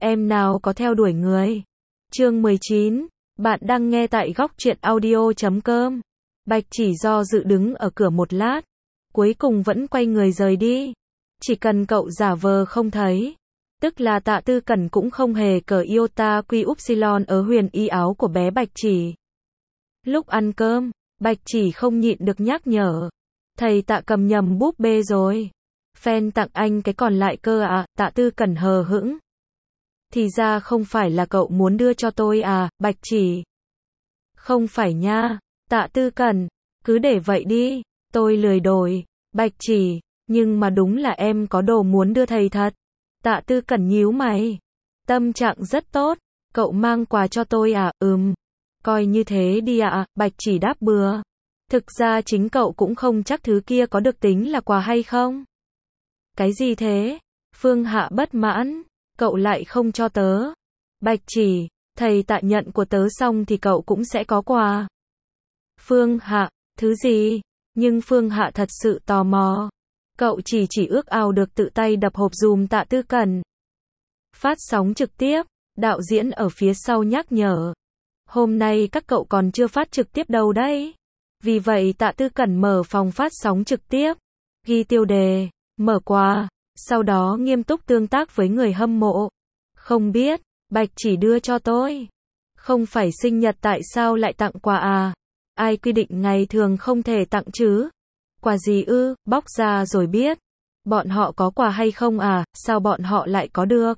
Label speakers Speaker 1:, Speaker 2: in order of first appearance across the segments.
Speaker 1: em nào có theo đuổi người. Chương 19, bạn đang nghe tại góc truyện audio.com. Bạch Chỉ do dự đứng ở cửa một lát, cuối cùng vẫn quay người rời đi. Chỉ cần cậu giả vờ không thấy, tức là Tạ Tư Cẩn cũng không hề cởi iota quy upsilon ở huyền y áo của bé Bạch Chỉ. Lúc ăn cơm, Bạch Chỉ không nhịn được nhắc nhở. Thầy Tạ cầm nhầm búp bê rồi. Fan tặng anh cái còn lại cơ à, Tạ Tư Cẩn hờ hững. Thì ra không phải là cậu muốn đưa cho tôi à, Bạch Chỉ. Không phải nha, Tạ Tư Cẩn, cứ để vậy đi, tôi lười đổi. Bạch Chỉ, nhưng mà đúng là em có đồ muốn đưa thầy thật. Tạ Tư Cẩn nhíu mày. Tâm trạng rất tốt, cậu mang quà cho tôi à, coi như thế đi ạ, Bạch Chỉ đáp bừa. Thực ra chính cậu cũng không chắc thứ kia có được tính là quà hay không. Cái gì thế? Phương Hạ bất mãn, cậu lại không cho tớ. Bạch Chỉ, thầy Tạ nhận của tớ xong thì cậu cũng sẽ có quà. Phương Hạ, thứ gì? Nhưng Phương Hạ thật sự tò mò. Cậu chỉ ước ao được tự tay đập hộp dùm Tạ Tư Cẩn. Phát sóng trực tiếp, đạo diễn ở phía sau nhắc nhở. Hôm nay các cậu còn chưa phát trực tiếp đâu đấy. Vì vậy Tạ Tư Cẩn mở phòng phát sóng trực tiếp, ghi tiêu đề, mở quà, sau đó nghiêm túc tương tác với người hâm mộ. Không biết, Bạch Chỉ đưa cho tôi. Không phải sinh nhật tại sao lại tặng quà à? Ai quy định ngày thường không thể tặng chứ? Quà gì ư, bóc ra rồi biết. Bọn họ có quà hay không à, sao bọn họ lại có được?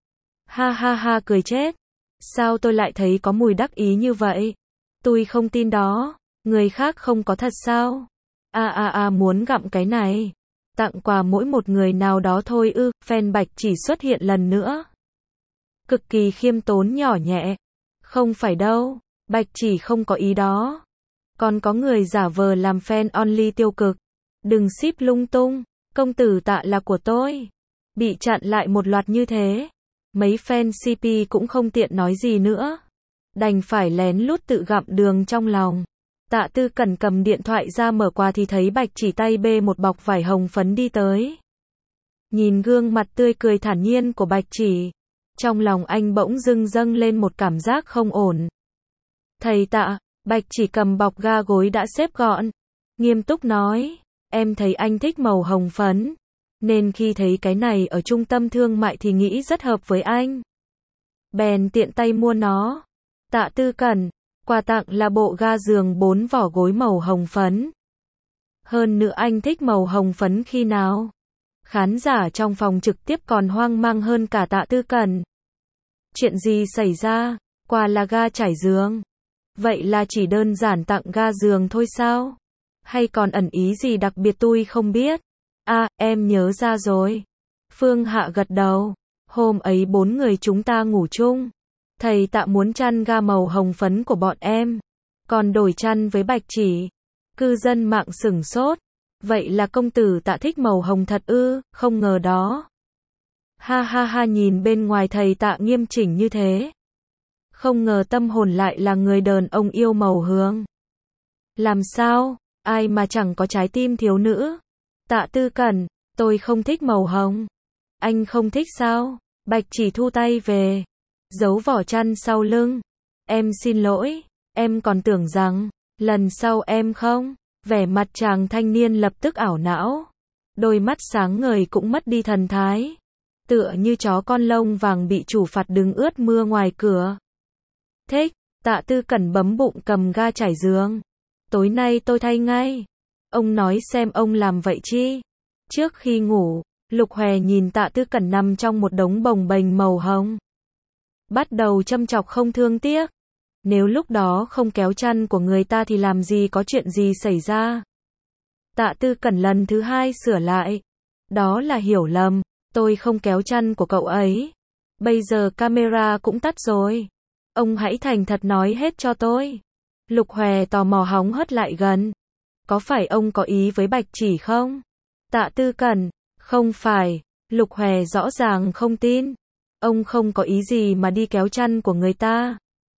Speaker 1: Ha ha ha cười chết. Sao tôi lại thấy có mùi đắc ý như vậy? Tôi không tin đó. Người khác không có thật sao? Muốn gặm cái này. Tặng quà mỗi một người nào đó thôi ư, fan Bạch Chỉ xuất hiện lần nữa. Cực kỳ khiêm tốn nhỏ nhẹ. Không phải đâu, Bạch Chỉ không có ý đó. Còn có người giả vờ làm fan only tiêu cực. Đừng ship lung tung, công tử Tạ là của tôi. Bị chặn lại một loạt như thế. Mấy fan CP cũng không tiện nói gì nữa. Đành phải lén lút tự gặm đường trong lòng. Tạ Tư Cẩn cầm điện thoại ra mở quà thì thấy Bạch Chỉ tay bê một bọc vải hồng phấn đi tới. Nhìn gương mặt tươi cười thản nhiên của Bạch Chỉ, trong lòng anh bỗng dưng dâng lên một cảm giác không ổn. Thầy Tạ, Bạch Chỉ cầm bọc ga gối đã xếp gọn, nghiêm túc nói, em thấy anh thích màu hồng phấn, nên khi thấy cái này ở trung tâm thương mại thì nghĩ rất hợp với anh. Bèn tiện tay mua nó. Tạ Tư Cẩn, quà tặng là bộ ga giường 4 vỏ gối màu hồng phấn. Hơn nữa anh thích màu hồng phấn khi nào? Khán giả trong phòng trực tiếp còn hoang mang hơn cả Tạ Tư Cẩn. Chuyện gì xảy ra? Quà là ga trải giường. Vậy là chỉ đơn giản tặng ga giường thôi sao? Hay còn ẩn ý gì đặc biệt tôi không biết? Em nhớ ra rồi. Phương Hạ gật đầu. Hôm ấy 4 người chúng ta ngủ chung. Thầy Tạ muốn chăn ga màu hồng phấn của bọn em. Còn đổi chăn với Bạch Chỉ. Cư dân mạng sửng sốt. Vậy là công tử Tạ thích màu hồng thật ư, không ngờ đó. Ha ha ha nhìn bên ngoài thầy Tạ nghiêm chỉnh như thế. Không ngờ tâm hồn lại là người đàn ông yêu màu hương. Làm sao, ai mà chẳng có trái tim thiếu nữ. Tạ Tư Cẩn, tôi không thích màu hồng. Anh không thích sao? Bạch Chỉ thu tay về. Giấu vỏ chăn sau lưng. Em xin lỗi, em còn tưởng rằng, lần sau em không. Vẻ mặt chàng thanh niên lập tức ảo não. Đôi mắt sáng ngời cũng mất đi thần thái. Tựa như chó con lông vàng bị chủ phạt đứng ướt mưa ngoài cửa. Thích, Tạ Tư Cẩn bấm bụng cầm ga trải giường. Tối nay tôi thay ngay. Ông nói xem ông làm vậy chi? Trước khi ngủ, Lục Hòe nhìn Tạ Tư Cẩn nằm trong một đống bồng bềnh màu hồng. Bắt đầu châm chọc không thương tiếc. Nếu lúc đó không kéo chăn của người ta thì làm gì có chuyện gì xảy ra. Tạ Tư Cẩn lần thứ 2 sửa lại. Đó là hiểu lầm, tôi không kéo chăn của cậu ấy. Bây giờ camera cũng tắt rồi. Ông hãy thành thật nói hết cho tôi. Lục Hòe tò mò hóng hớt lại gần. Có phải ông có ý với Bạch Chỉ không? Tạ Tư Cẩn, không phải. Lục Hòe rõ ràng không tin. Ông không có ý gì mà đi kéo chăn của người ta.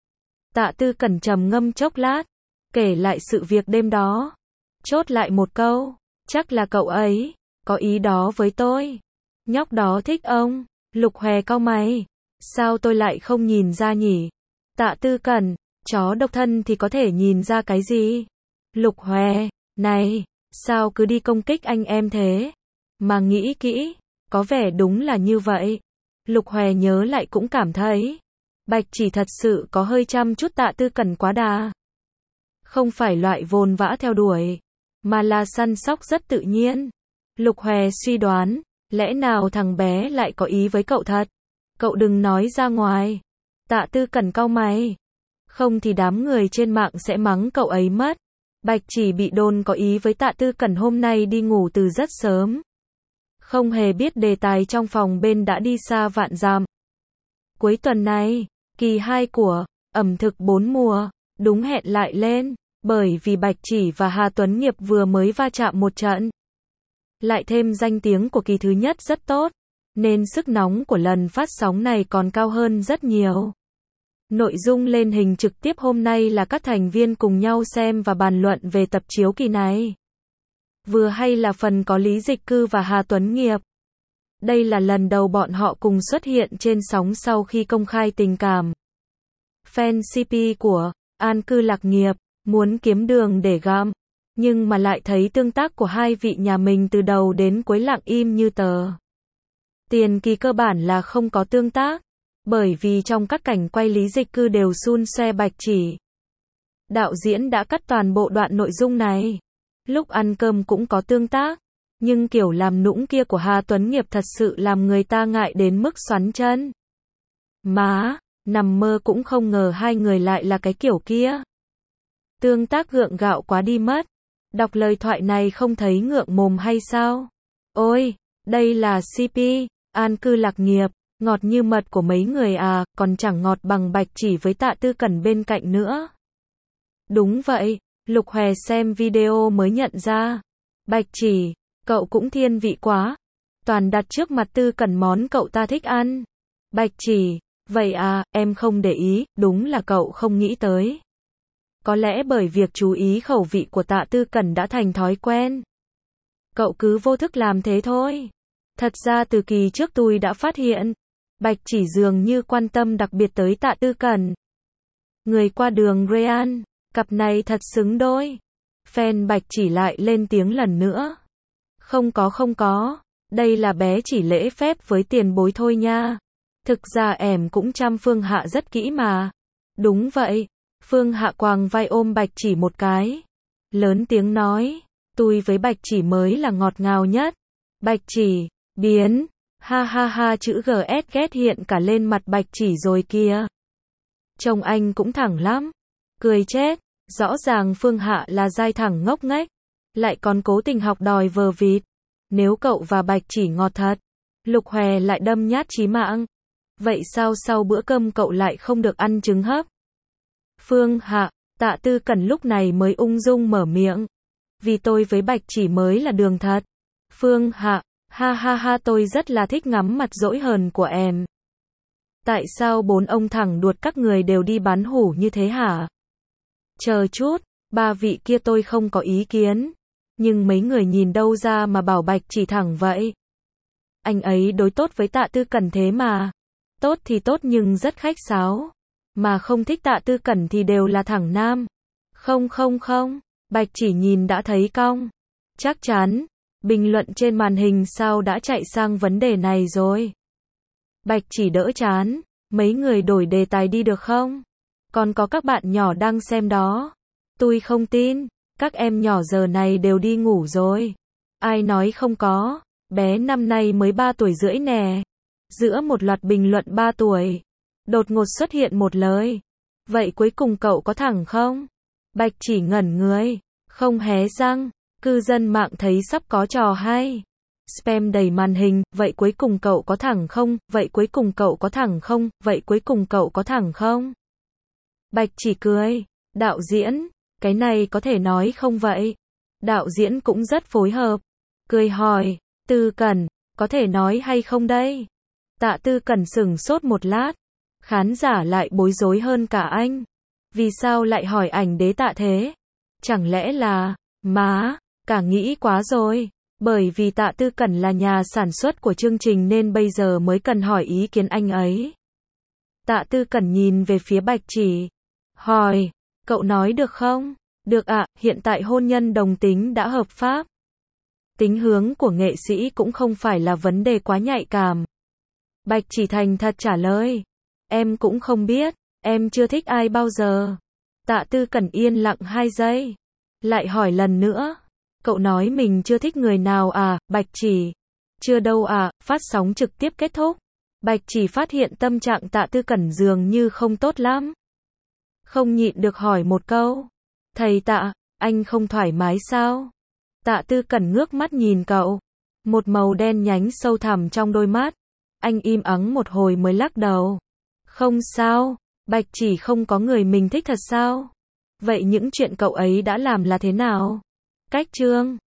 Speaker 1: Tạ Tư Cẩn trầm ngâm chốc lát, kể lại sự việc đêm đó. Chốt lại một câu, chắc là cậu ấy có ý đó với tôi. Nhóc đó thích ông. Lục Hòe cau mày. Sao tôi lại không nhìn ra nhỉ? Tạ Tư Cẩn, chó độc thân thì có thể nhìn ra cái gì? Lục Hòe, này, sao cứ đi công kích anh em thế? Mà nghĩ kỹ, có vẻ đúng là như vậy. Lục Hòe nhớ lại cũng cảm thấy, Bạch Chỉ thật sự có hơi chăm chút Tạ Tư Cẩn quá đà. Không phải loại vồn vã theo đuổi, mà là săn sóc rất tự nhiên. Lục Hòe suy đoán, lẽ nào thằng bé lại có ý với cậu thật? Cậu đừng nói ra ngoài. Tạ Tư Cẩn cau mày. Không thì đám người trên mạng sẽ mắng cậu ấy mất. Bạch Chỉ bị đồn có ý với Tạ Tư Cẩn hôm nay đi ngủ từ rất sớm. Không hề biết đề tài trong phòng bên đã đi xa vạn dặm. Cuối tuần này, kỳ 2 của ẩm thực 4 mùa, đúng hẹn lại lên, bởi vì Bạch Chỉ và Hà Tuấn Nghiệp vừa mới va chạm một trận. Lại thêm danh tiếng của kỳ thứ nhất rất tốt, nên sức nóng của lần phát sóng này còn cao hơn rất nhiều. Nội dung lên hình trực tiếp hôm nay là các thành viên cùng nhau xem và bàn luận về tập chiếu kỳ này. Vừa hay là phần có Lý Dịch Cư và Hà Tuấn Nghiệp. Đây là lần đầu bọn họ cùng xuất hiện trên sóng sau khi công khai tình cảm. Fan CP của An Cư Lạc Nghiệp muốn kiếm đường để gặm, nhưng mà lại thấy tương tác của hai vị nhà mình từ đầu đến cuối lặng im như tờ. Tiền kỳ cơ bản là không có tương tác, bởi vì trong các cảnh quay Lý Dịch Cư đều xun xoe Bạch Chỉ. Đạo diễn đã cắt toàn bộ đoạn nội dung này. Lúc ăn cơm cũng có tương tác, nhưng kiểu làm nũng kia của Hà Tuấn Nghiệp thật sự làm người ta ngại đến mức xoắn chân. Má, nằm mơ cũng không ngờ hai người lại là cái kiểu kia. Tương tác gượng gạo quá đi mất. Đọc lời thoại này không thấy ngượng mồm hay sao? Ôi, đây là CP, An Cư Lạc Nghiệp, ngọt như mật của mấy người à, còn chẳng ngọt bằng Bạch Chỉ với Tạ Tư Cẩn bên cạnh nữa. Đúng vậy, Lục Hòe xem video mới nhận ra. Bạch Chỉ, cậu cũng thiên vị quá. Toàn đặt trước mặt Tư Cẩn món cậu ta thích ăn. Bạch Chỉ, vậy à, em không để ý, đúng là cậu không nghĩ tới. Có lẽ bởi việc chú ý khẩu vị của Tạ Tư Cẩn đã thành thói quen. Cậu cứ vô thức làm thế thôi. Thật ra từ kỳ trước tôi đã phát hiện, Bạch Chỉ dường như quan tâm đặc biệt tới Tạ Tư Cẩn. Người qua đường Ryan, cặp này thật xứng đôi. Fan Bạch Chỉ lại lên tiếng lần nữa. Không có, đây là bé chỉ lễ phép với tiền bối thôi nha. Thực ra em cũng chăm Phương Hạ rất kỹ mà. Đúng vậy. Phương Hạ quàng vai ôm Bạch Chỉ một cái. Lớn tiếng nói, tôi với Bạch Chỉ mới là ngọt ngào nhất. Bạch Chỉ, biến, ha ha ha chữ GS ghét hiện cả lên mặt Bạch Chỉ rồi kìa. Trông anh cũng thẳng lắm. Cười chết, rõ ràng Phương Hạ là dai thẳng ngốc nghếch, lại còn cố tình học đòi vờ vịt. Nếu cậu và Bạch Chỉ ngọt thật, Lục Hòe lại đâm nhát chí mạng. Vậy sao sau bữa cơm cậu lại không được ăn trứng hấp? Phương Hạ, Tạ Tư Cẩn lúc này mới ung dung mở miệng. Vì tôi với Bạch Chỉ mới là đường thật. Phương Hạ, ha ha ha tôi rất là thích ngắm mặt dỗi hờn của em. Tại sao bốn ông thẳng đuột các người đều đi bán hủ như thế hả? Chờ chút, ba vị kia tôi không có ý kiến. Nhưng mấy người nhìn đâu ra mà bảo Bạch Chỉ thẳng vậy? Anh ấy đối tốt với Tạ Tư Cẩn thế mà. Tốt thì tốt nhưng rất khách sáo. Mà không thích Tạ Tư Cẩn thì đều là thẳng nam. Không, Bạch Chỉ nhìn đã thấy cong. Chắc chắn, bình luận trên màn hình sao đã chạy sang vấn đề này rồi. Bạch Chỉ đỡ chán, mấy người đổi đề tài đi được không? Còn có các bạn nhỏ đang xem đó. Tôi không tin, các em nhỏ giờ này đều đi ngủ rồi. Ai nói không có, bé năm nay mới 3 tuổi rưỡi nè. Giữa một loạt bình luận 3 tuổi, đột ngột xuất hiện một lời. Vậy cuối cùng cậu có thẳng không? Bạch Chỉ ngẩn người, không hé răng. Cư dân mạng thấy sắp có trò hay. Spam đầy màn hình, vậy cuối cùng cậu có thẳng không? Vậy cuối cùng cậu có thẳng không? Vậy cuối cùng cậu có thẳng không? Bạch Chỉ cười, đạo diễn, cái này có thể nói không vậy? Đạo diễn cũng rất phối hợp. Cười hỏi, Tư Cẩn, có thể nói hay không đây? Tạ Tư Cẩn sửng sốt một lát. Khán giả lại bối rối hơn cả anh. Vì sao lại hỏi ảnh đế Tạ thế? Chẳng lẽ là, má, cả nghĩ quá rồi. Bởi vì Tạ Tư Cẩn là nhà sản xuất của chương trình nên bây giờ mới cần hỏi ý kiến anh ấy. Tạ Tư Cẩn nhìn về phía Bạch Chỉ. Hỏi, cậu nói được không? Được ạ, hiện tại hôn nhân đồng tính đã hợp pháp. Tính hướng của nghệ sĩ cũng không phải là vấn đề quá nhạy cảm. Bạch Chỉ thành thật trả lời. Em cũng không biết, em chưa thích ai bao giờ. Tạ Tư Cẩn yên lặng 2 giây. Lại hỏi lần nữa. Cậu nói mình chưa thích người nào à, Bạch Chỉ? Chưa đâu à, phát sóng trực tiếp kết thúc. Bạch Chỉ phát hiện tâm trạng Tạ Tư Cẩn dường như không tốt lắm. Không nhịn được hỏi một câu. Thầy Tạ, anh không thoải mái sao? Tạ Tư Cẩn ngước mắt nhìn cậu. Một màu đen nhánh sâu thẳm trong đôi mắt. Anh im ắng một hồi mới lắc đầu. Không sao, Bạch Chỉ không có người mình thích thật sao? Vậy những chuyện cậu ấy đã làm là thế nào? Cách chương